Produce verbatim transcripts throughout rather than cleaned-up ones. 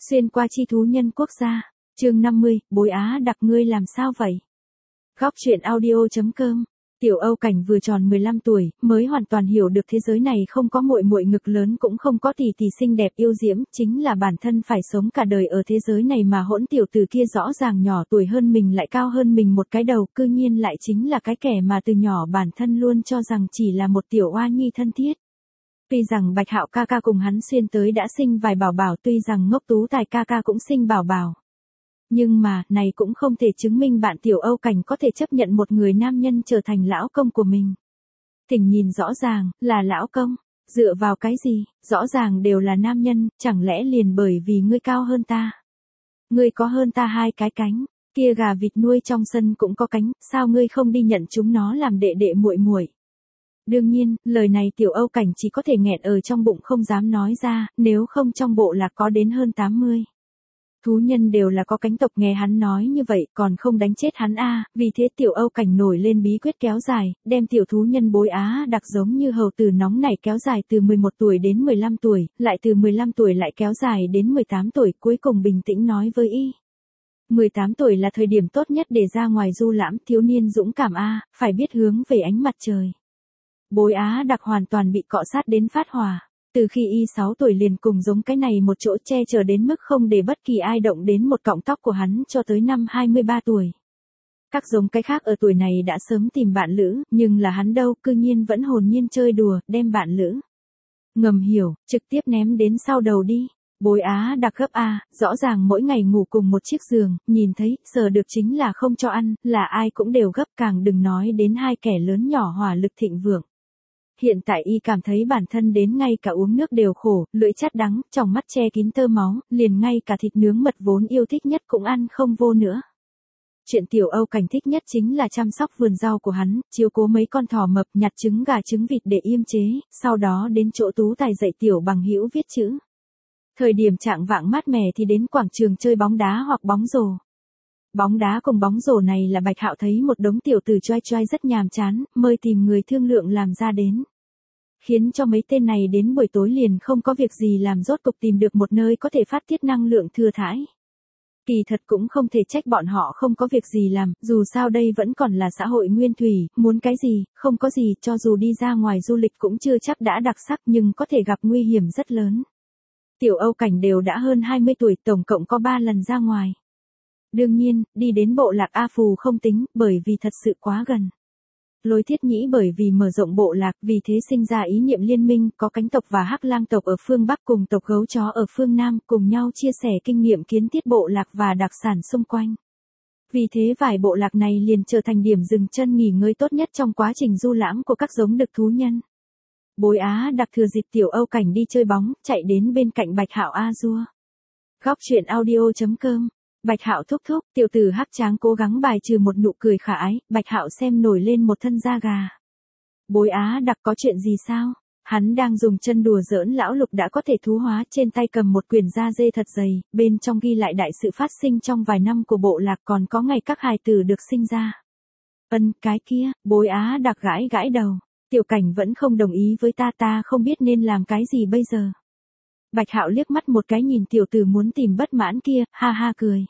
Xuyên qua chi thú nhân quốc gia, chương năm mươi, Bối Á Đặc ngươi làm sao vậy? Góc truyện audio chấm com. Tiểu Âu Cảnh vừa tròn mười lăm tuổi, mới hoàn toàn hiểu được thế giới này không có muội muội ngực lớn cũng không có tỷ tỷ xinh đẹp yêu diễm, chính là bản thân phải sống cả đời ở thế giới này mà hỗn tiểu tử kia rõ ràng nhỏ tuổi hơn mình lại cao hơn mình một cái đầu, cư nhiên lại chính là cái kẻ mà từ nhỏ bản thân luôn cho rằng chỉ là một tiểu oa nhi thân thiết. Tuy rằng Bạch Hạo ca ca cùng hắn xuyên tới đã sinh vài bảo bảo, tuy rằng Ngốc Tú Tài ca ca cũng sinh bảo bảo. Nhưng mà, này cũng không thể chứng minh bạn Tiểu Âu Cảnh có thể chấp nhận một người nam nhân trở thành lão công của mình. Thỉnh nhìn rõ ràng, là lão công, dựa vào cái gì, rõ ràng đều là nam nhân, chẳng lẽ liền bởi vì ngươi cao hơn ta. Ngươi có hơn ta hai cái cánh, kia gà vịt nuôi trong sân cũng có cánh, sao ngươi không đi nhận chúng nó làm đệ đệ muội muội? Đương nhiên, lời này Tiểu Âu Cảnh chỉ có thể nghẹn ở trong bụng không dám nói ra, nếu không trong bộ lạc có đến hơn tám mươi. Thú nhân đều là có cánh tộc, nghe hắn nói như vậy còn không đánh chết hắn a. Vì thế Tiểu Âu Cảnh nổi lên bí quyết kéo dài, đem tiểu thú nhân Bối Á Đặc giống như hầu tử nóng nảy kéo dài từ mười một tuổi đến mười lăm tuổi, lại từ mười lăm tuổi lại kéo dài đến mười tám tuổi, cuối cùng bình tĩnh nói với y. mười tám tuổi là thời điểm tốt nhất để ra ngoài du lãm, thiếu niên dũng cảm a, phải biết hướng về ánh mặt trời. Bối Á Đặc hoàn toàn bị cọ sát đến phát hỏa. Từ khi y sáu tuổi liền cùng giống cái này một chỗ che chở đến mức không để bất kỳ ai động đến một cọng tóc của hắn cho tới năm hai mươi ba tuổi. Các giống cái khác ở tuổi này đã sớm tìm bạn lữ, nhưng là hắn đâu, cư nhiên vẫn hồn nhiên chơi đùa, đem bạn lữ ngầm hiểu, trực tiếp ném đến sau đầu đi. Bối Á Đặc gấp a, rõ ràng mỗi ngày ngủ cùng một chiếc giường, nhìn thấy, sờ được chính là không cho ăn, là ai cũng đều gấp, càng đừng nói đến hai kẻ lớn nhỏ hỏa lực thịnh vượng. Hiện tại y cảm thấy bản thân đến ngay cả uống nước đều khổ, lưỡi chát đắng, trong mắt che kín tơ máu, liền ngay cả thịt nướng mật vốn yêu thích nhất cũng ăn không vô nữa. Chuyện Tiểu Âu Cảnh thích nhất chính là chăm sóc vườn rau của hắn, chiếu cố mấy con thỏ mập, nhặt trứng gà trứng vịt để yêm chế, sau đó đến chỗ Tú Tài dạy Tiểu Bằng Hữu viết chữ. Thời điểm trạng vạng mát mẻ thì đến quảng trường chơi bóng đá hoặc bóng rổ. Bóng đá cùng bóng rổ này là Bạch Hạo thấy một đống tiểu tử choai choai rất nhàm chán, mời tìm người thương lượng làm ra đến. Khiến cho mấy tên này đến buổi tối liền không có việc gì làm, rốt cục tìm được một nơi có thể phát tiết năng lượng thừa thãi. Kỳ thật cũng không thể trách bọn họ không có việc gì làm, dù sao đây vẫn còn là xã hội nguyên thủy, muốn cái gì, không có gì, cho dù đi ra ngoài du lịch cũng chưa chắc đã đặc sắc nhưng có thể gặp nguy hiểm rất lớn. Tiểu Âu Cảnh đều đã hơn hai mươi tuổi, tổng cộng có ba lần ra ngoài. Đương nhiên, đi đến bộ lạc A Phù không tính, bởi vì thật sự quá gần. Lôi Thiết Nhĩ bởi vì mở rộng bộ lạc, vì thế sinh ra ý niệm liên minh, có Cánh tộc và Hắc Lang tộc ở phương Bắc cùng tộc Gấu Chó ở phương Nam, cùng nhau chia sẻ kinh nghiệm kiến thiết bộ lạc và đặc sản xung quanh. Vì thế vài bộ lạc này liền trở thành điểm dừng chân nghỉ ngơi tốt nhất trong quá trình du lãm của các giống đực thú nhân. Bối Á Đặc thừa dịp Tiểu Âu Cảnh đi chơi bóng, chạy đến bên cạnh Bạch Hạo a dua. Góc truyện audio chấm com. Bạch Hạo thúc thúc, tiểu tử hắc tráng cố gắng bài trừ một nụ cười khả ái, Bạch Hạo xem nổi lên một thân da gà. Bối Á Đặc có chuyện gì sao? Hắn đang dùng chân đùa giỡn lão Lục đã có thể thú hóa, trên tay cầm một quyển da dê thật dày, bên trong ghi lại đại sự phát sinh trong vài năm của bộ lạc, còn có ngày các hài tử được sinh ra. Ân, cái kia, Bối Á Đặc gãi gãi đầu, Tiểu Cảnh vẫn không đồng ý với ta, ta không biết nên làm cái gì bây giờ. Bạch Hạo liếc mắt một cái nhìn tiểu tử muốn tìm bất mãn kia, ha ha cười.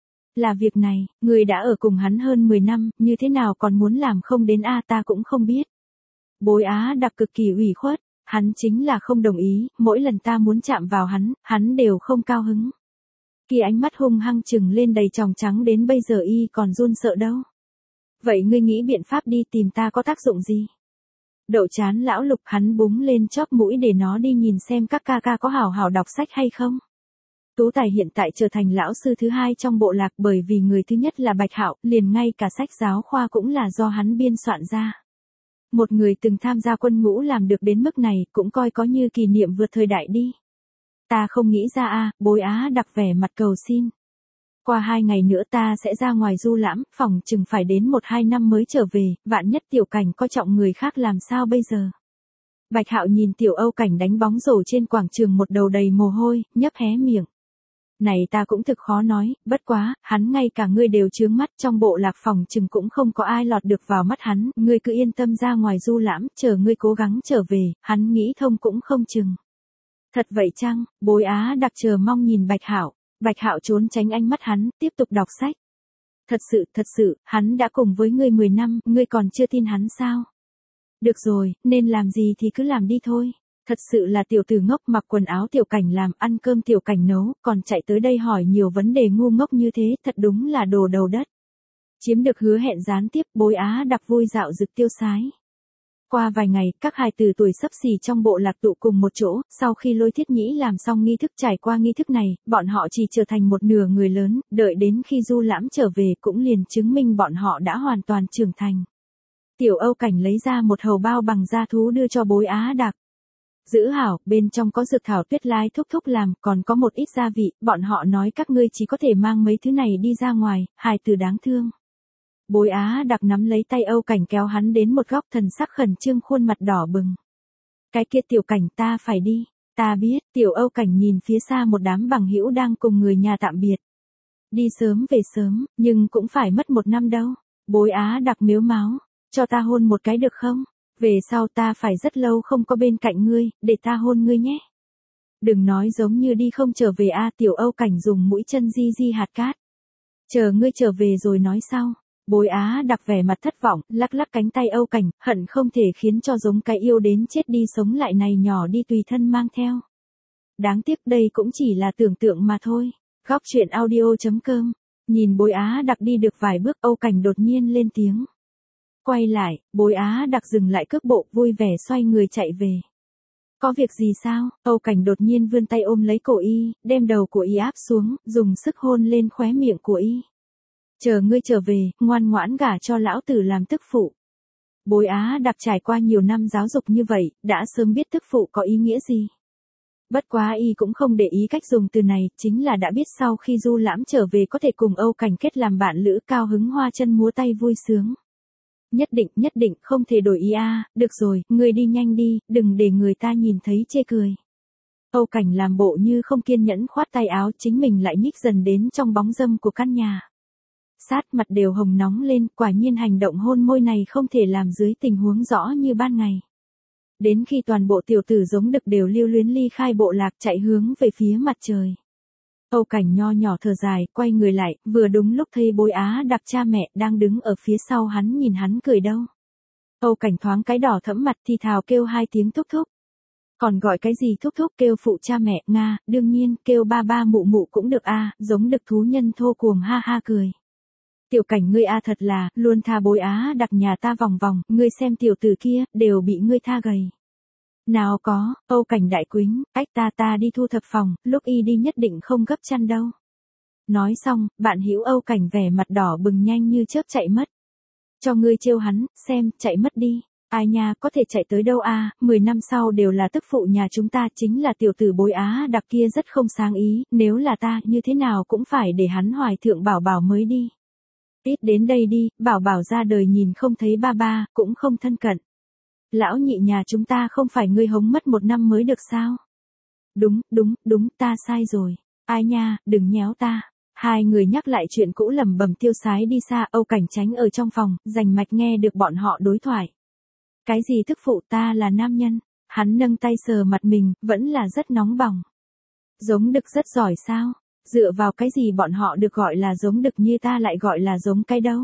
Là việc này, người đã ở cùng hắn hơn mười năm, như thế nào còn muốn làm không đến a, ta cũng không biết. Bối Á Đặc cực kỳ ủy khuất, hắn chính là không đồng ý, mỗi lần ta muốn chạm vào hắn, hắn đều không cao hứng. Kia ánh mắt hung hăng trừng lên đầy tròng trắng, đến bây giờ y còn run sợ đâu. Vậy ngươi nghĩ biện pháp đi tìm ta có tác dụng gì? Đậu chán lão Lục, hắn búng lên chóp mũi để nó đi nhìn xem các ca ca có hảo hảo đọc sách hay không. Tú Tài hiện tại trở thành lão sư thứ hai trong bộ lạc, bởi vì người thứ nhất là Bạch Hạo, liền ngay cả sách giáo khoa cũng là do hắn biên soạn ra. Một người từng tham gia quân ngũ làm được đến mức này, cũng coi có như kỷ niệm vượt thời đại đi. Ta không nghĩ ra a, Bối Á Đặc vẻ mặt cầu xin. Qua hai ngày nữa ta sẽ ra ngoài du lãm, phòng chừng phải đến một hai năm mới trở về, vạn nhất Tiểu Cảnh coi trọng người khác làm sao bây giờ. Bạch Hạo nhìn Tiểu Âu Cảnh đánh bóng rổ trên quảng trường một đầu đầy mồ hôi, nhấp hé miệng. Này ta cũng thực khó nói, bất quá, hắn ngay cả ngươi đều chướng mắt, trong bộ lạc phòng chừng cũng không có ai lọt được vào mắt hắn, ngươi cứ yên tâm ra ngoài du lãm, chờ ngươi cố gắng trở về, hắn nghĩ thông cũng không chừng. Thật vậy chăng? Bối Á Đặc chờ mong nhìn Bạch Hạo. Bạch Hạo trốn tránh ánh mắt hắn, tiếp tục đọc sách. Thật sự, thật sự, hắn đã cùng với ngươi mười năm, ngươi còn chưa tin hắn sao? Được rồi, nên làm gì thì cứ làm đi thôi. Thật sự là tiểu tử ngốc, mặc quần áo tiểu cảnh làm, ăn cơm tiểu cảnh nấu, còn chạy tới đây hỏi nhiều vấn đề ngu ngốc như thế, thật đúng là đồ đầu đất. Chiếm được hứa hẹn gián tiếp, Bối Á Đặc vui dạo rực tiêu sái. Qua vài ngày, các hài tử tuổi xấp xì trong bộ lạc tụ cùng một chỗ, sau khi Lôi Thiết Nhĩ làm xong nghi thức, trải qua nghi thức này, bọn họ chỉ trở thành một nửa người lớn, đợi đến khi Du Lãm trở về cũng liền chứng minh bọn họ đã hoàn toàn trưởng thành. Tiểu Âu Cảnh lấy ra một hầu bao bằng da thú đưa cho Bối Á Đặc. Giữ hảo, bên trong có dược thảo Tuyết Lai thúc thúc làm, còn có một ít gia vị, bọn họ nói các ngươi chỉ có thể mang mấy thứ này đi ra ngoài, hài tử đáng thương. Bối Á Đặc nắm lấy tay Âu Cảnh kéo hắn đến một góc, thần sắc khẩn trương, khuôn mặt đỏ bừng. Cái kia Tiểu Cảnh, ta phải đi. Ta biết. Tiểu Âu Cảnh nhìn phía xa một đám bằng hữu đang cùng người nhà tạm biệt. Đi sớm về sớm, nhưng cũng phải mất một năm đâu. Bối Á Đặc mếu máo. Cho ta hôn một cái được không? Về sau ta phải rất lâu không có bên cạnh ngươi, để ta hôn ngươi nhé. Đừng nói giống như đi không trở về a. Tiểu Âu Cảnh dùng mũi chân di di hạt cát. Chờ ngươi trở về rồi nói sau. Bối Á Đặc vẻ mặt thất vọng, lắc lắc cánh tay Âu Cảnh, hận không thể khiến cho giống cái yêu đến chết đi sống lại này nhỏ đi tùy thân mang theo. Đáng tiếc đây cũng chỉ là tưởng tượng mà thôi. Góc truyện audio chấm com. Nhìn Bối Á Đặc đi được vài bước, Âu Cảnh đột nhiên lên tiếng. Quay lại, Bối Á Đặc dừng lại cước bộ, vui vẻ xoay người chạy về. Có việc gì sao? Âu Cảnh đột nhiên vươn tay ôm lấy cổ y, đem đầu của y áp xuống, dùng sức hôn lên khóe miệng của y. Chờ ngươi trở về, ngoan ngoãn gả cho lão tử làm tức phụ. Bối Á Đặc trải qua nhiều năm giáo dục như vậy, đã sớm biết tức phụ có ý nghĩa gì. Bất quá y cũng không để ý cách dùng từ này, chính là đã biết sau khi Du Lãm trở về có thể cùng Âu Cảnh kết làm bạn lữ, cao hứng hoa chân múa tay vui sướng. Nhất định, nhất định, không thể đổi ý a. Được rồi, ngươi đi nhanh đi, đừng để người ta nhìn thấy chê cười. Âu Cảnh làm bộ như không kiên nhẫn khoát tay áo, chính mình lại nhích dần đến trong bóng râm của căn nhà. Sát mặt đều hồng nóng lên, quả nhiên hành động hôn môi này không thể làm dưới tình huống rõ như ban ngày. Đến khi toàn bộ tiểu tử giống đực đều lưu luyến ly khai bộ lạc, chạy hướng về phía mặt trời. Âu Cảnh nho nhỏ thở dài, quay người lại, vừa đúng lúc thấy Bối Á Đặc cha mẹ đang đứng ở phía sau hắn, nhìn hắn cười đâu. Âu Cảnh thoáng cái đỏ thẫm mặt, thì thào kêu hai tiếng thúc thúc. Còn gọi cái gì thúc thúc? Kêu phụ cha mẹ, nga, đương nhiên, kêu ba ba mụ mụ cũng được a. Giống đực thú nhân thô cuồng ha ha cười. Tiểu Cảnh ngươi a thật là, luôn tha Bối Á Đặc nhà ta vòng vòng, ngươi xem tiểu tử kia, đều bị ngươi tha gầy. Nào có, Âu Cảnh đại quýnh, ách ta ta đi thu thập phòng, lúc y đi nhất định không gấp chăn đâu. Nói xong, bạn hữu Âu Cảnh vẻ mặt đỏ bừng nhanh như chớp chạy mất. Cho ngươi trêu hắn, xem, chạy mất đi. Ai nha, có thể chạy tới đâu a? Mười năm sau đều là tức phụ nhà chúng ta, chính là tiểu tử Bối Á Đặc kia rất không sáng ý, nếu là ta, như thế nào cũng phải để hắn hoài thượng bảo bảo mới đi. Ít đến đây đi, bảo bảo ra đời nhìn không thấy ba ba, cũng không thân cận. Lão nhị nhà chúng ta không phải ngươi hống mất một năm mới được sao? Đúng, đúng, đúng, ta sai rồi. Ai nha, đừng nhéo ta. Hai người nhắc lại chuyện cũ lẩm bẩm tiêu sái đi xa. Âu Cảnh tránh ở trong phòng, rành mạch nghe được bọn họ đối thoại. Cái gì thức phụ, ta là nam nhân. Hắn nâng tay sờ mặt mình, vẫn là rất nóng bỏng. Giống đực rất giỏi sao? Dựa vào cái gì bọn họ được gọi là giống đực như ta lại gọi là giống cái đâu?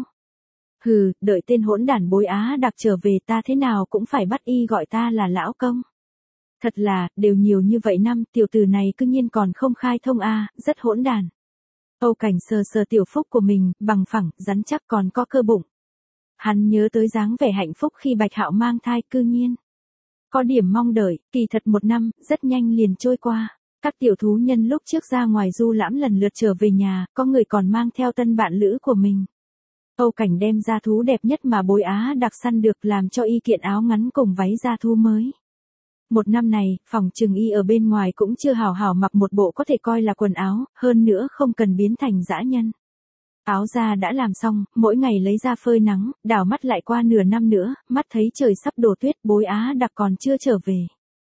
Hừ, đợi tên hỗn đản Bối Á Đặc trở về ta thế nào cũng phải bắt y gọi ta là lão công. Thật là, đều nhiều như vậy năm, tiểu tử này cứ nhiên còn không khai thông a, rất hỗn đản. Âu Cảnh sờ sờ tiểu phúc của mình, bằng phẳng, rắn chắc còn có cơ bụng. Hắn nhớ tới dáng vẻ hạnh phúc khi Bạch Hạo mang thai, cư nhiên. Có điểm mong đợi, kỳ thật một năm, rất nhanh liền trôi qua. Các tiểu thú nhân lúc trước ra ngoài du lãm lần lượt trở về nhà, có người còn mang theo tân bạn lữ của mình. Âu Cảnh đem ra thú đẹp nhất mà Bối Á Đặc săn được, làm cho y kiện áo ngắn cùng váy da thú mới. Một năm này, phòng trừng y ở bên ngoài cũng chưa hào hào mặc một bộ có thể coi là quần áo, hơn nữa không cần biến thành dã nhân. Áo da đã làm xong, mỗi ngày lấy ra phơi nắng, đảo mắt lại qua nửa năm nữa, mắt thấy trời sắp đổ tuyết, Bối Á Đặc còn chưa trở về.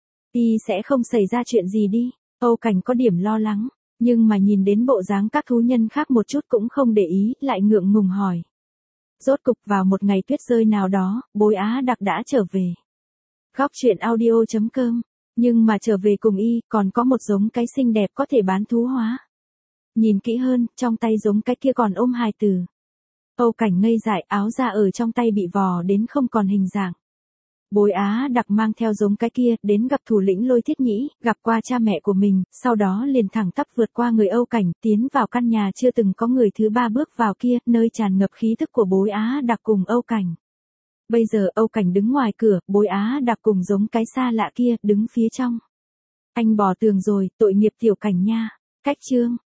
Y sẽ không xảy ra chuyện gì đi. Âu Cảnh có điểm lo lắng, nhưng mà nhìn đến bộ dáng các thú nhân khác một chút cũng không để ý, lại ngượng ngùng hỏi. Rốt cục vào một ngày tuyết rơi nào đó, Bối Á Đặc đã trở về. Góc truyện audio chấm com. Nhưng mà trở về cùng y, còn có một giống cái xinh đẹp có thể bán thú hóa. Nhìn kỹ hơn, trong tay giống cái kia còn ôm hài tử. Âu Cảnh ngây dại, áo da ở trong tay bị vò đến không còn hình dạng. Bối Á Đặc mang theo giống cái kia, đến gặp thủ lĩnh Lôi Thiết Nhĩ, gặp qua cha mẹ của mình, sau đó liền thẳng tắp vượt qua người Âu Cảnh, tiến vào căn nhà chưa từng có người thứ ba bước vào kia, nơi tràn ngập khí thức của Bối Á Đặc cùng Âu Cảnh. Bây giờ Âu Cảnh đứng ngoài cửa, Bối Á Đặc cùng giống cái xa lạ kia, đứng phía trong. Anh bỏ tường rồi, tội nghiệp tiểu Cảnh nha. Cách chương